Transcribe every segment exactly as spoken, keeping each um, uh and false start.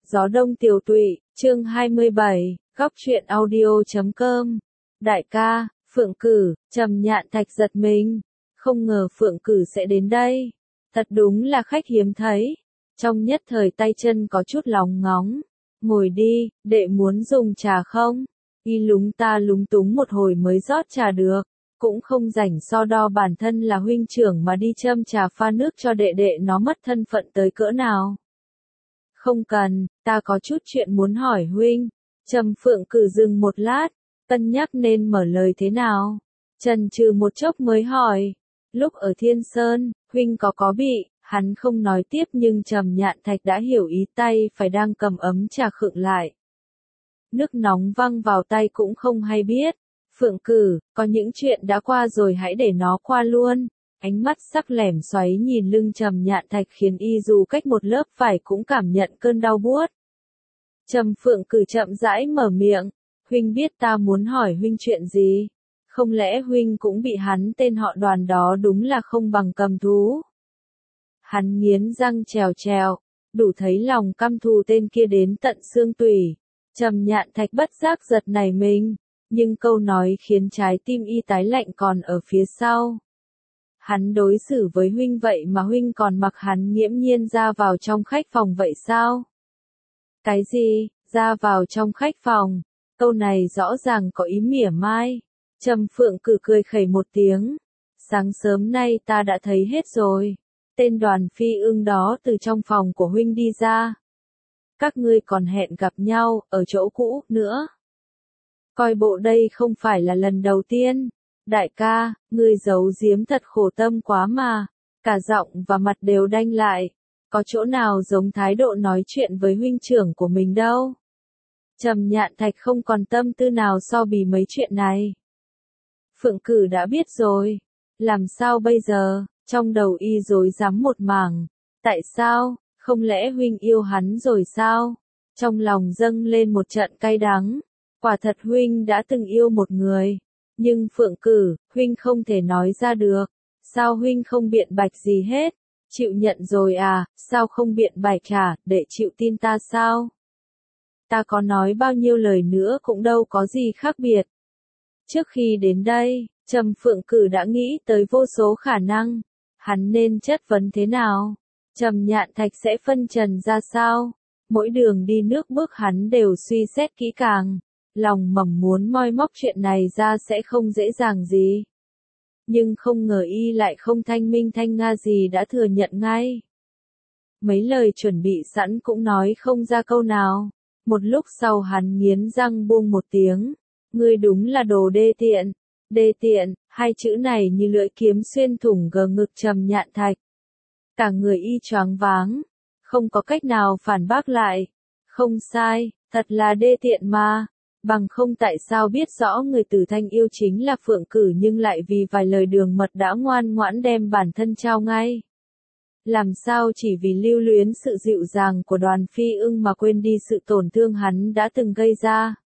Gió đông tiểu tụy, chương hai mươi bảy, góc truyện audio chấm com. Đại ca, Phượng Cử, Trầm Nhạn Thạch giật mình, không ngờ Phượng Cử sẽ đến đây. Thật đúng là khách hiếm thấy. Trong nhất thời tay chân có chút lóng ngóng. Ngồi đi, đệ muốn dùng trà không? Y lúng ta lúng túng một hồi mới rót trà được. Cũng không rảnh so đo bản thân là huynh trưởng mà đi châm trà pha nước cho đệ đệ nó mất thân phận tới cỡ nào. Không cần, ta có chút chuyện muốn hỏi huynh. Trầm Phượng Cử dừng một lát, cân nhắc nên mở lời thế nào. Chần chừ một chốc mới hỏi. Lúc ở Thiên Sơn, huynh có có bị, hắn không nói tiếp nhưng Trầm Nhạn Thạch đã hiểu ý, tay phải đang cầm ấm trà khựng lại. Nước nóng văng vào tay cũng không hay biết. Phượng Cử, có những chuyện đã qua rồi hãy để nó qua luôn. Ánh mắt sắc lẻm xoáy nhìn lưng Trầm Nhạn Thạch khiến y dù cách một lớp vải cũng cảm nhận cơn đau buốt. Trầm Phượng Cử chậm rãi mở miệng, huynh biết ta muốn hỏi huynh chuyện gì? Không lẽ huynh cũng bị hắn tên họ Đoàn đó đúng là không bằng cầm thú? Hắn nghiến răng trèo trèo, đủ thấy lòng căm thù tên kia đến tận xương tủy. Trầm Nhạn Thạch bất giác giật nảy mình, nhưng câu nói khiến trái tim y tái lạnh còn ở phía sau. Hắn đối xử với huynh vậy mà huynh còn mặc hắn nghiễm nhiên ra vào trong khách phòng vậy sao? Cái gì, ra vào trong khách phòng? Câu này rõ ràng có ý mỉa mai. Trầm Phượng Cử cười khẩy một tiếng. Sáng sớm nay ta đã thấy hết rồi. Tên Đoàn Phi Ưng đó từ trong phòng của huynh đi ra. Các ngươi còn hẹn gặp nhau ở chỗ cũ nữa. Coi bộ đây không phải là lần đầu tiên. Đại ca, ngươi giấu giếm thật khổ tâm quá mà. Cả giọng và mặt đều đanh lại. Có chỗ nào giống thái độ nói chuyện với huynh trưởng của mình đâu. Trầm Nhạn Thạch không còn tâm tư nào so bì mấy chuyện này. Phượng Cử đã biết rồi. Làm sao bây giờ? Trong đầu y rối rắm một mảng. Tại sao? Không lẽ huynh yêu hắn rồi sao? Trong lòng dâng lên một trận cay đắng. Quả thật huynh đã từng yêu một người. Nhưng Phượng Cử, huynh không thể nói ra được. Sao huynh không biện bạch gì hết? Chịu nhận rồi à, sao không biện bạch trả, để chịu tin ta sao? Ta có nói bao nhiêu lời nữa cũng đâu có gì khác biệt. Trước khi đến đây, Trầm Phượng Cử đã nghĩ tới vô số khả năng. Hắn nên chất vấn thế nào? Trầm Nhạn Thạch sẽ phân trần ra sao? Mỗi đường đi nước bước hắn đều suy xét kỹ càng. Lòng mầm muốn moi móc chuyện này ra sẽ không dễ dàng gì. Nhưng không ngờ y lại không thanh minh thanh nga gì đã thừa nhận ngay. Mấy lời chuẩn bị sẵn cũng nói không ra câu nào. Một lúc sau hắn nghiến răng buông một tiếng. Ngươi đúng là đồ đê tiện. Đê tiện, hai chữ này như lưỡi kiếm xuyên thủng gờ ngực Trầm Nhạn Thạch. Cả người y choáng váng. Không có cách nào phản bác lại. Không sai, thật là đê tiện mà. Bằng không tại sao biết rõ người Tử Thanh yêu chính là Phượng Cử nhưng lại vì vài lời đường mật đã ngoan ngoãn đem bản thân trao ngay. Làm sao chỉ vì lưu luyến sự dịu dàng của Đoàn Phi Ưng mà quên đi sự tổn thương hắn đã từng gây ra.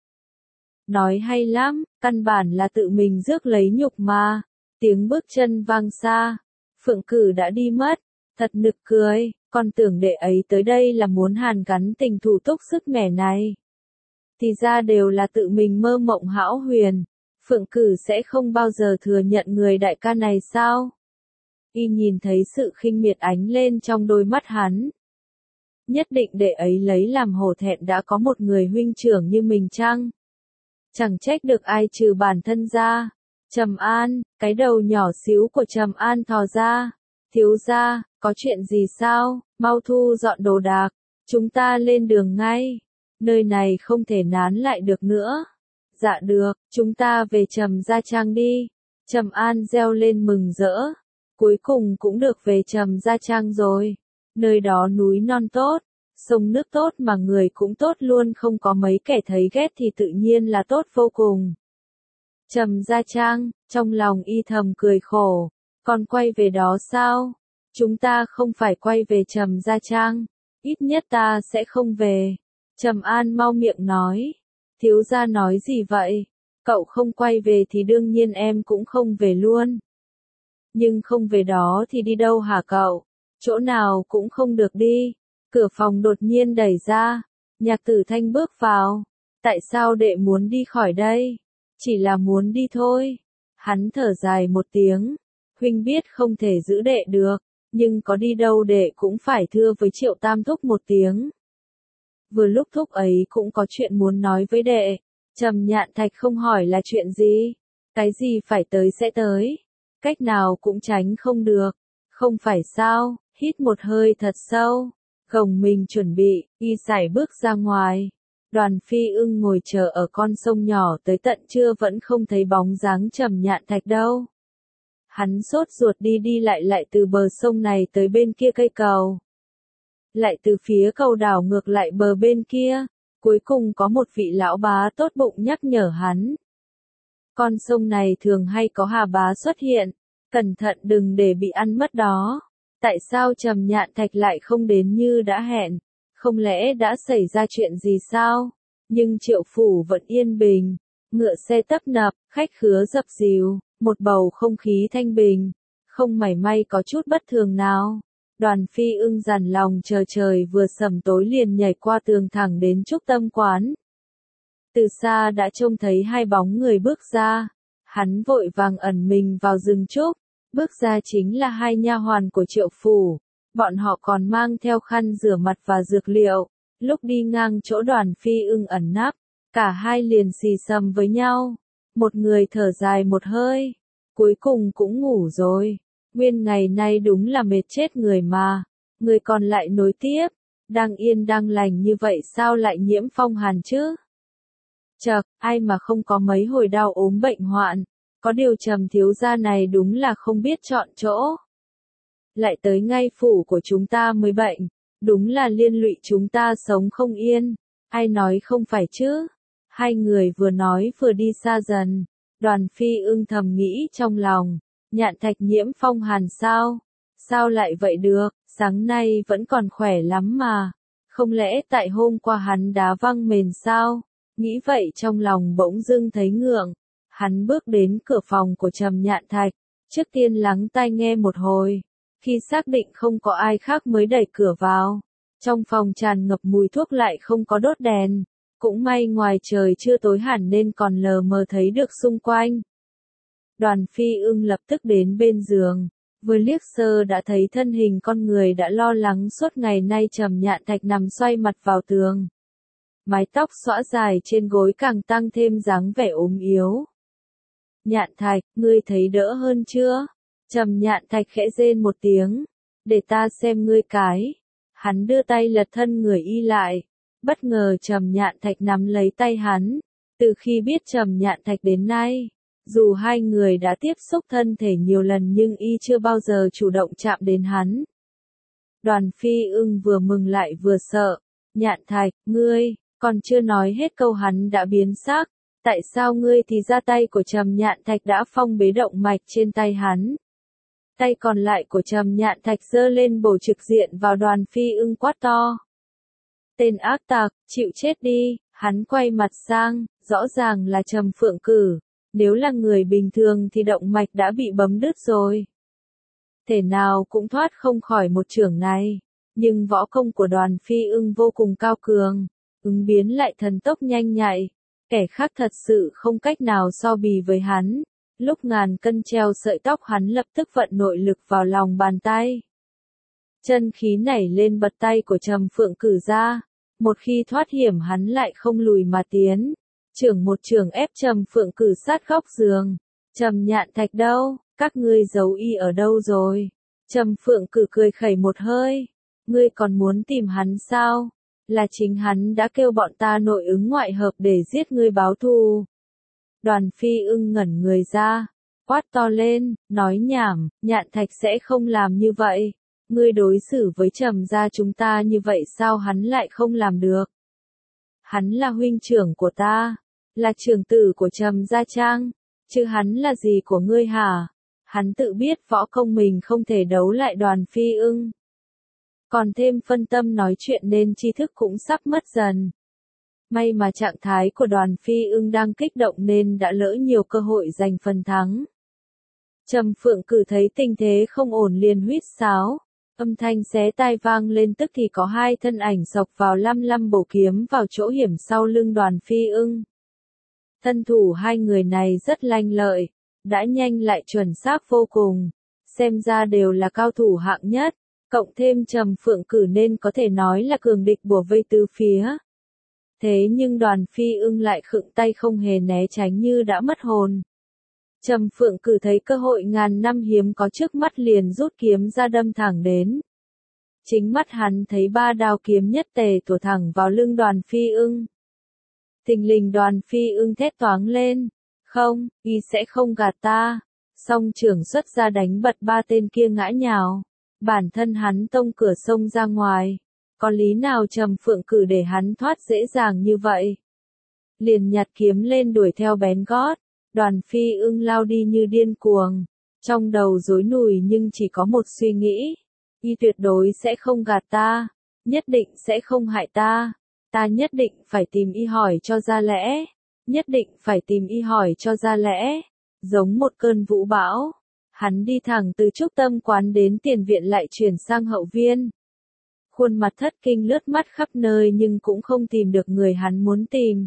Nói hay lắm, căn bản là tự mình rước lấy nhục mà. Tiếng bước chân vang xa. Phượng Cử đã đi mất. Thật nực cười, còn tưởng đệ ấy tới đây là muốn hàn gắn tình thù túc sức mẻ này. Thì ra đều là tự mình mơ mộng hão huyền. Phượng Cử sẽ không bao giờ thừa nhận người đại ca này sao? Y nhìn thấy sự khinh miệt ánh lên trong đôi mắt hắn. Nhất định đệ ấy lấy làm hổ thẹn đã có một người huynh trưởng như mình chăng? Chẳng trách được ai trừ bản thân ra. Trầm An, cái đầu nhỏ xíu của Trầm An thò ra. Thiếu gia, có chuyện gì sao? Mau thu dọn đồ đạc. Chúng ta lên đường ngay. Nơi này không thể nán lại được nữa. Dạ được, chúng ta về Trầm Gia Trang đi. Trầm An reo lên mừng rỡ. Cuối cùng cũng được về Trầm Gia Trang rồi. Nơi đó núi non tốt, sông nước tốt mà người cũng tốt luôn, không có mấy kẻ thấy ghét thì tự nhiên là tốt vô cùng. Trầm Gia Trang, trong lòng y thầm cười khổ. Còn quay về đó sao? Chúng ta không phải quay về Trầm Gia Trang. Ít nhất ta sẽ không về. Trầm An mau miệng nói. Thiếu gia nói gì vậy? Cậu không quay về thì đương nhiên em cũng không về luôn. Nhưng không về đó thì đi đâu hả cậu? Chỗ nào cũng không được đi. Cửa phòng đột nhiên đẩy ra. Nhạc Tử Thanh bước vào. Tại sao đệ muốn đi khỏi đây? Chỉ là muốn đi thôi. Hắn thở dài một tiếng. Huynh biết không thể giữ đệ được, nhưng có đi đâu đệ cũng phải thưa với Triệu Tam Thúc một tiếng. Vừa lúc thúc ấy cũng có chuyện muốn nói với đệ. Trầm Nhạn Thạch không hỏi là chuyện gì. Cái gì phải tới sẽ tới. Cách nào cũng tránh không được. Không phải sao, hít một hơi thật sâu. Gồng mình chuẩn bị, y sải bước ra ngoài. Đoàn Phi Ưng ngồi chờ ở con sông nhỏ tới tận trưa vẫn không thấy bóng dáng Trầm Nhạn Thạch đâu. Hắn sốt ruột đi đi lại lại từ bờ sông này tới bên kia cây cầu. Lại từ phía cầu đảo ngược lại bờ bên kia. Cuối cùng có một vị lão bá tốt bụng nhắc nhở hắn. Con sông này thường hay có hà bá xuất hiện. Cẩn thận đừng để bị ăn mất đó. Tại sao Trầm Nhạn Thạch lại không đến như đã hẹn? Không lẽ đã xảy ra chuyện gì sao? Nhưng Triệu phủ vẫn yên bình. Ngựa xe tấp nập, khách khứa dập dìu, một bầu không khí thanh bình. Không mảy may có chút bất thường nào. Đoàn Phi Ưng dằn lòng chờ trời vừa sầm tối liền nhảy qua tường thẳng đến Trúc Tâm quán. Từ xa đã trông thấy hai bóng người bước ra. Hắn vội vàng ẩn mình vào rừng trúc. Bước ra chính là hai nha hoàn của Triệu phủ. Bọn họ còn mang theo khăn rửa mặt và dược liệu. Lúc đi ngang chỗ Đoàn Phi Ưng ẩn nấp, cả hai liền xì xầm với nhau. Một người thở dài một hơi. Cuối cùng cũng ngủ rồi. Nguyên ngày nay đúng là mệt chết người mà. Người còn lại nối tiếp. Đang yên đang lành như vậy sao lại nhiễm phong hàn chứ? Chậc, ai mà không có mấy hồi đau ốm bệnh hoạn. Có điều Trầm thiếu gia này đúng là không biết chọn chỗ. Lại tới ngay phủ của chúng ta mới bệnh. Đúng là liên lụy chúng ta sống không yên. Ai nói không phải chứ? Hai người vừa nói vừa đi xa dần. Đoàn Phi Ưng thầm nghĩ trong lòng. Nhạn Thạch nhiễm phong hàn sao? Sao lại vậy được? Sáng nay vẫn còn khỏe lắm mà. Không lẽ tại hôm qua hắn đá văng mền sao? Nghĩ vậy trong lòng bỗng dưng thấy ngượng. Hắn bước đến cửa phòng của Trầm Nhạn Thạch. Trước tiên lắng tai nghe một hồi. Khi xác định không có ai khác mới đẩy cửa vào. Trong phòng tràn ngập mùi thuốc lại không có đốt đèn. Cũng may ngoài trời chưa tối hẳn nên còn lờ mờ thấy được xung quanh. Đoàn Phi Ưng lập tức đến bên giường. Vừa liếc sơ đã thấy thân hình con người đã lo lắng suốt ngày nay Trầm Nhạn Thạch nằm xoay mặt vào tường. Mái tóc xõa dài trên gối càng tăng thêm dáng vẻ ốm yếu. Nhạn Thạch, ngươi thấy đỡ hơn chưa? Trầm Nhạn Thạch khẽ rên một tiếng. Để ta xem ngươi cái. Hắn đưa tay lật thân người y lại. Bất ngờ Trầm Nhạn Thạch nắm lấy tay hắn. Từ khi biết Trầm Nhạn Thạch đến nay, dù hai người đã tiếp xúc thân thể nhiều lần nhưng y chưa bao giờ chủ động chạm đến hắn. Đoàn Phi Ưng vừa mừng lại vừa sợ. Nhạn Thạch, ngươi, còn chưa nói hết câu hắn đã biến sắc. Tại sao ngươi thì ra tay của Trầm Nhạn Thạch đã phong bế động mạch trên tay hắn? Tay còn lại của Trầm Nhạn Thạch giơ lên bổ trực diện vào Đoàn Phi Ưng quát to. Tên ác tặc, chịu chết đi, hắn quay mặt sang, rõ ràng là Trầm Phượng Cử. Nếu là người bình thường thì động mạch đã bị bấm đứt rồi. Thể nào cũng thoát không khỏi một chưởng này. Nhưng võ công của Đoàn Phi Ưng vô cùng cao cường. Ứng biến lại thần tốc nhanh nhạy. Kẻ khác thật sự không cách nào so bì với hắn. Lúc ngàn cân treo sợi tóc hắn lập tức vận nội lực vào lòng bàn tay. Chân khí nảy lên bật tay của Trầm Phượng Cử ra. Một khi thoát hiểm hắn lại không lùi mà tiến. Chưởng một chưởng ép Trầm Phượng Cử sát góc giường. Trầm Nhạn Thạch đâu? Các ngươi giấu y ở đâu rồi? Trầm Phượng Cử cười khẩy một hơi. Ngươi còn muốn tìm hắn sao? Là chính hắn đã kêu bọn ta nội ứng ngoại hợp để giết ngươi báo thù. Đoàn Phi Ưng ngẩn người ra, quát to lên, nói nhảm, Nhạn Thạch sẽ không làm như vậy. Ngươi đối xử với Trầm gia chúng ta như vậy sao hắn lại không làm được? Hắn là huynh trưởng của ta, là trưởng tử của Trầm gia Trang, chứ hắn là gì của ngươi hả? Hắn tự biết võ công mình không thể đấu lại Đoàn Phi Ưng. Còn thêm phân tâm nói chuyện nên tri thức cũng sắp mất dần. May mà trạng thái của Đoàn Phi Ưng đang kích động nên đã lỡ nhiều cơ hội giành phần thắng. Trầm Phượng Cử thấy tình thế không ổn liền huýt sáo. Âm thanh xé tai vang lên tức thì có hai thân ảnh xộc vào lăm lăm bổ kiếm vào chỗ hiểm sau lưng Đoàn Phi Ưng. Thân thủ hai người này rất lanh lợi, đã nhanh lại chuẩn xác vô cùng, xem ra đều là cao thủ hạng nhất, cộng thêm Trầm Phượng Cử nên có thể nói là cường địch bủa vây tứ phía. Thế nhưng Đoàn Phi Ưng lại khựng tay không hề né tránh như đã mất hồn. Trầm Phượng Cử thấy cơ hội ngàn năm hiếm có trước mắt liền rút kiếm ra đâm thẳng đến. Chính mắt hắn thấy ba đao kiếm nhất tề tủa thẳng vào lưng Đoàn Phi Ưng. Thình lình Đoàn Phi Ưng thét toáng lên, không, y sẽ không gạt ta. Song trưởng xuất ra đánh bật ba tên kia ngã nhào. Bản thân hắn tông cửa sông ra ngoài. Có lý nào Trầm Phượng Cử để hắn thoát dễ dàng như vậy? Liền nhặt kiếm lên đuổi theo bén gót. Đoàn Phi Ưng lao đi như điên cuồng. Trong đầu rối nùi nhưng chỉ có một suy nghĩ. Y tuyệt đối sẽ không gạt ta. Nhất định sẽ không hại ta. Ta nhất định phải tìm y hỏi cho ra lẽ. Nhất định phải tìm y hỏi cho ra lẽ. Giống một cơn vũ bão. Hắn đi thẳng từ trúc tâm quán đến tiền viện lại chuyển sang hậu viên. Khuôn mặt thất kinh lướt mắt khắp nơi nhưng cũng không tìm được người hắn muốn tìm.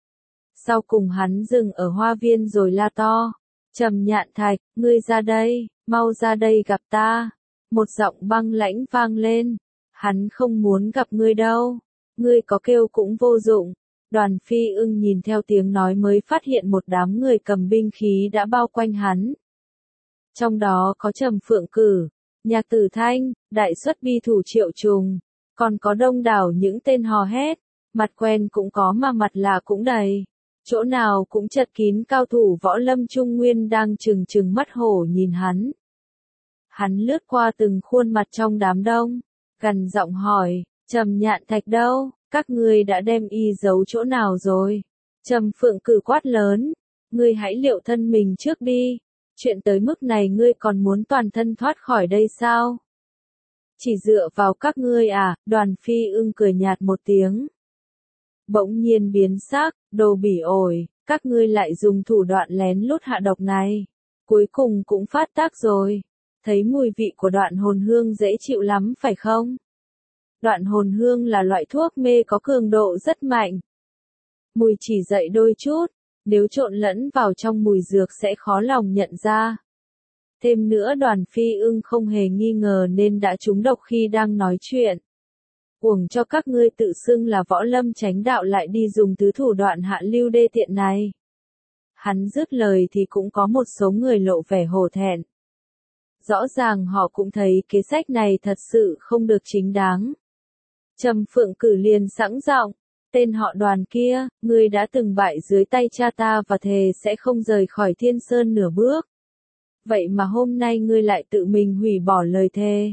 Sau cùng hắn dừng ở hoa viên rồi la to. Trầm Nhạn Thạch, ngươi ra đây, mau ra đây gặp ta. Một giọng băng lãnh vang lên. Hắn không muốn gặp ngươi đâu. Ngươi có kêu cũng vô dụng. Đoàn Phi Ưng nhìn theo tiếng nói mới phát hiện một đám người cầm binh khí đã bao quanh hắn. Trong đó có Trầm Phượng Cử, Nhạc Tử Thanh, Đại Xuất Bi Thủ Triệu Trùng, còn có đông đảo những tên hò hét, mặt quen cũng có mà mặt lạ cũng đầy. Chỗ nào cũng chật kín cao thủ võ lâm Trung Nguyên đang trừng trừng mắt hổ nhìn hắn. Hắn lướt qua từng khuôn mặt trong đám đông, gằn giọng hỏi, Trầm Nhạn Thạch đâu, các ngươi đã đem y giấu chỗ nào rồi? Trầm Phượng Cử quát lớn, ngươi hãy liệu thân mình trước đi, chuyện tới mức này ngươi còn muốn toàn thân thoát khỏi đây sao? Chỉ dựa vào các ngươi à? Đoàn Phi Ưng cười nhạt một tiếng. Bỗng nhiên biến sắc, đồ bỉ ổi, các ngươi lại dùng thủ đoạn lén lút hạ độc này. Cuối cùng cũng phát tác rồi. Thấy mùi vị của đoạn hồn hương dễ chịu lắm phải không? Đoạn hồn hương là loại thuốc mê có cường độ rất mạnh. Mùi chỉ dậy đôi chút, nếu trộn lẫn vào trong mùi dược sẽ khó lòng nhận ra. Thêm nữa Đoàn Phi Ưng không hề nghi ngờ nên đã trúng độc khi đang nói chuyện. Uổng cho các ngươi tự xưng là võ lâm chánh đạo lại đi dùng thứ thủ đoạn hạ lưu đê tiện này. Hắn dứt lời thì cũng có một số người lộ vẻ hổ thẹn. Rõ ràng họ cũng thấy kế sách này thật sự không được chính đáng. Trầm Phượng Cử liền sẵn giọng, tên họ Đoàn kia, ngươi đã từng bại dưới tay cha ta và thề sẽ không rời khỏi Thiên Sơn nửa bước. Vậy mà hôm nay ngươi lại tự mình hủy bỏ lời thề.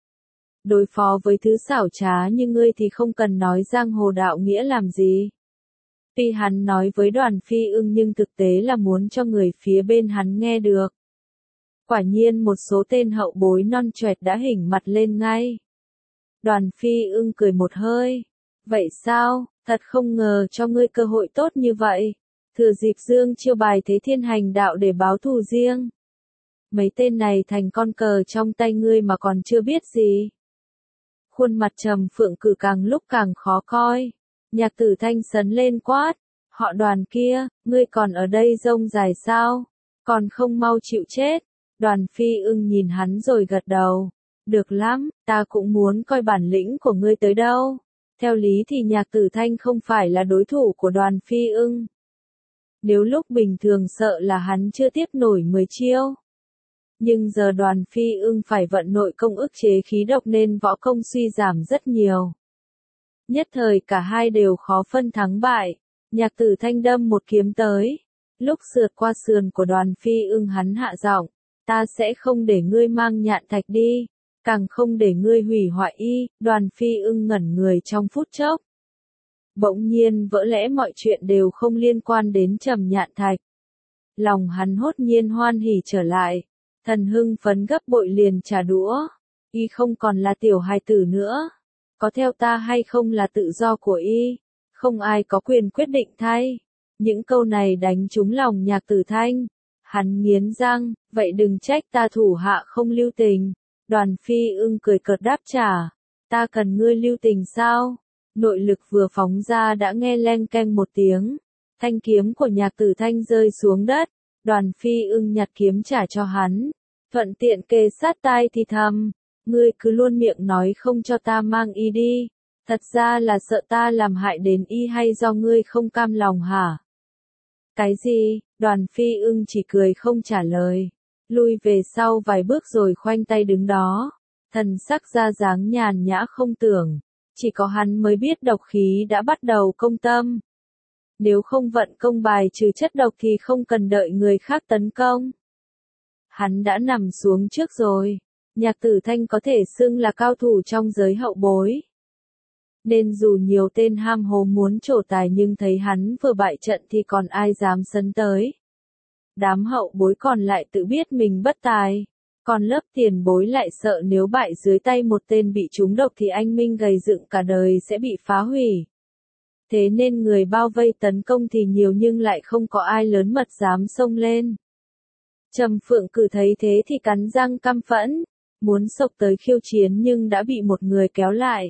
Đối phó với thứ xảo trá như ngươi thì không cần nói giang hồ đạo nghĩa làm gì. Tuy hắn nói với Đoàn Phi Ưng nhưng thực tế là muốn cho người phía bên hắn nghe được. Quả nhiên một số tên hậu bối non choẹt đã hình mặt lên ngay. Đoàn Phi Ưng cười một hơi. Vậy sao, thật không ngờ cho ngươi cơ hội tốt như vậy. Thừa dịp dương chiêu bài thế thiên hành đạo để báo thù riêng. Mấy tên này thành con cờ trong tay ngươi mà còn chưa biết gì. Khuôn mặt Trầm Phượng Cử càng lúc càng khó coi. Nhạc Tử Thanh sấn lên quát. Họ Đoàn kia, ngươi còn ở đây rông dài sao? Còn không mau chịu chết. Đoàn Phi Ưng nhìn hắn rồi gật đầu. Được lắm, ta cũng muốn coi bản lĩnh của ngươi tới đâu. Theo lý thì Nhạc Tử Thanh không phải là đối thủ của Đoàn Phi Ưng. Nếu lúc bình thường sợ là hắn chưa tiếp nổi mười chiêu. Nhưng giờ Đoàn Phi Ưng phải vận nội công ức chế khí độc nên võ công suy giảm rất nhiều. Nhất thời cả hai đều khó phân thắng bại. Nhạc Tử Thanh đâm một kiếm tới. Lúc sượt qua sườn của Đoàn Phi Ưng hắn hạ giọng, ta sẽ không để ngươi mang Nhạn Thạch đi, càng không để ngươi hủy hoại y. Đoàn Phi Ưng ngẩn người trong phút chốc. Bỗng nhiên vỡ lẽ mọi chuyện đều không liên quan đến Trầm Nhạn Thạch. Lòng hắn hốt nhiên hoan hỉ trở lại. Thần hưng phấn gấp bội liền trả đũa. Y không còn là tiểu hài tử nữa. Có theo ta hay không là tự do của y. Không ai có quyền quyết định thay. Những câu này đánh trúng lòng Nhạc Tử Thanh. Hắn nghiến răng, vậy đừng trách ta thủ hạ không lưu tình. Đoàn Phi Ưng cười cợt đáp trả, ta cần ngươi lưu tình sao? Nội lực vừa phóng ra đã nghe leng keng một tiếng, thanh kiếm của Nhạc Tử Thanh rơi xuống đất, Đoàn Phi Ưng nhặt kiếm trả cho hắn, thuận tiện kề sát tai thì thầm, ngươi cứ luôn miệng nói không cho ta mang y đi, thật ra là sợ ta làm hại đến y hay do ngươi không cam lòng hả? Cái gì? Đoàn Phi Ưng chỉ cười không trả lời, lui về sau vài bước rồi khoanh tay đứng đó, thần sắc ra dáng nhàn nhã không tưởng, chỉ có hắn mới biết độc khí đã bắt đầu công tâm. Nếu không vận công bài trừ chất độc thì không cần đợi người khác tấn công. Hắn đã nằm xuống trước rồi, Nhạc Tử Thanh có thể xưng là cao thủ trong giới hậu bối. Nên dù nhiều tên ham hố muốn trổ tài nhưng thấy hắn vừa bại trận thì còn ai dám sấn tới. Đám hậu bối còn lại tự biết mình bất tài, còn lớp tiền bối lại sợ nếu bại dưới tay một tên bị trúng độc thì anh minh gầy dựng cả đời sẽ bị phá hủy. Thế nên người bao vây tấn công thì nhiều nhưng lại không có ai lớn mật dám xông lên. Trầm Phượng Cử thấy thế thì cắn răng căm phẫn, muốn xộc tới khiêu chiến nhưng đã bị một người kéo lại.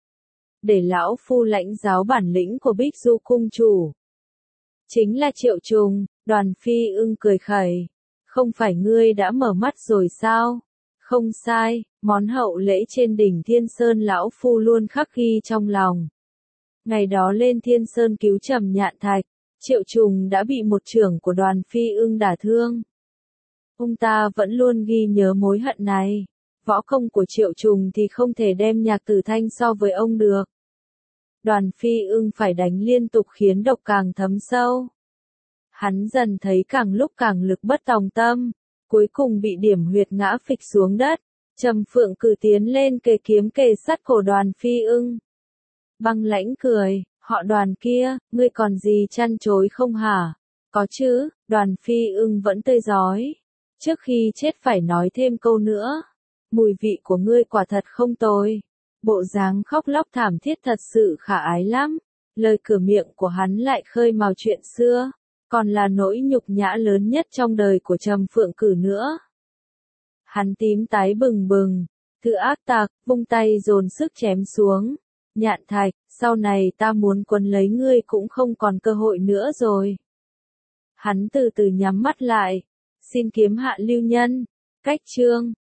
Để lão phu lãnh giáo bản lĩnh của Bích Du cung chủ. Chính là Triệu Trùng. Đoàn Phi Ưng cười khẩy, không phải ngươi đã mở mắt rồi sao? Không sai, món hậu lễ trên đỉnh Thiên Sơn lão phu luôn khắc ghi trong lòng. Ngày đó lên Thiên Sơn cứu Trầm Nhạn Thạch, Triệu Trùng đã bị một trưởng của Đoàn Phi Ưng đả thương. Ông ta vẫn luôn ghi nhớ mối hận này, võ công của Triệu Trùng thì không thể đem Nhạc Tử Thanh so với ông được. Đoàn Phi Ưng phải đánh liên tục khiến độc càng thấm sâu. Hắn dần thấy càng lúc càng lực bất tòng tâm, cuối cùng bị điểm huyệt ngã phịch xuống đất. Trầm Phượng Cử tiến lên kề kiếm kề sát cổ Đoàn Phi Ưng. Băng lãnh cười, họ Đoàn kia, ngươi còn gì chăn chối không hả? Có chứ, Đoàn Phi Ưng vẫn tươi rói. Trước khi chết phải nói thêm câu nữa. Mùi vị của ngươi quả thật không tồi. Bộ dáng khóc lóc thảm thiết thật sự khả ái lắm. Lời cửa miệng của hắn lại khơi mào chuyện xưa. Còn là nỗi nhục nhã lớn nhất trong đời của Trầm Phượng Cử nữa. Hắn tím tái bừng bừng, thứ ác tặc, vung tay dồn sức chém xuống. Nhạn Thạch, sau này ta muốn quấn lấy ngươi cũng không còn cơ hội nữa rồi. Hắn từ từ nhắm mắt lại, xin kiếm hạ lưu nhân, cách chương.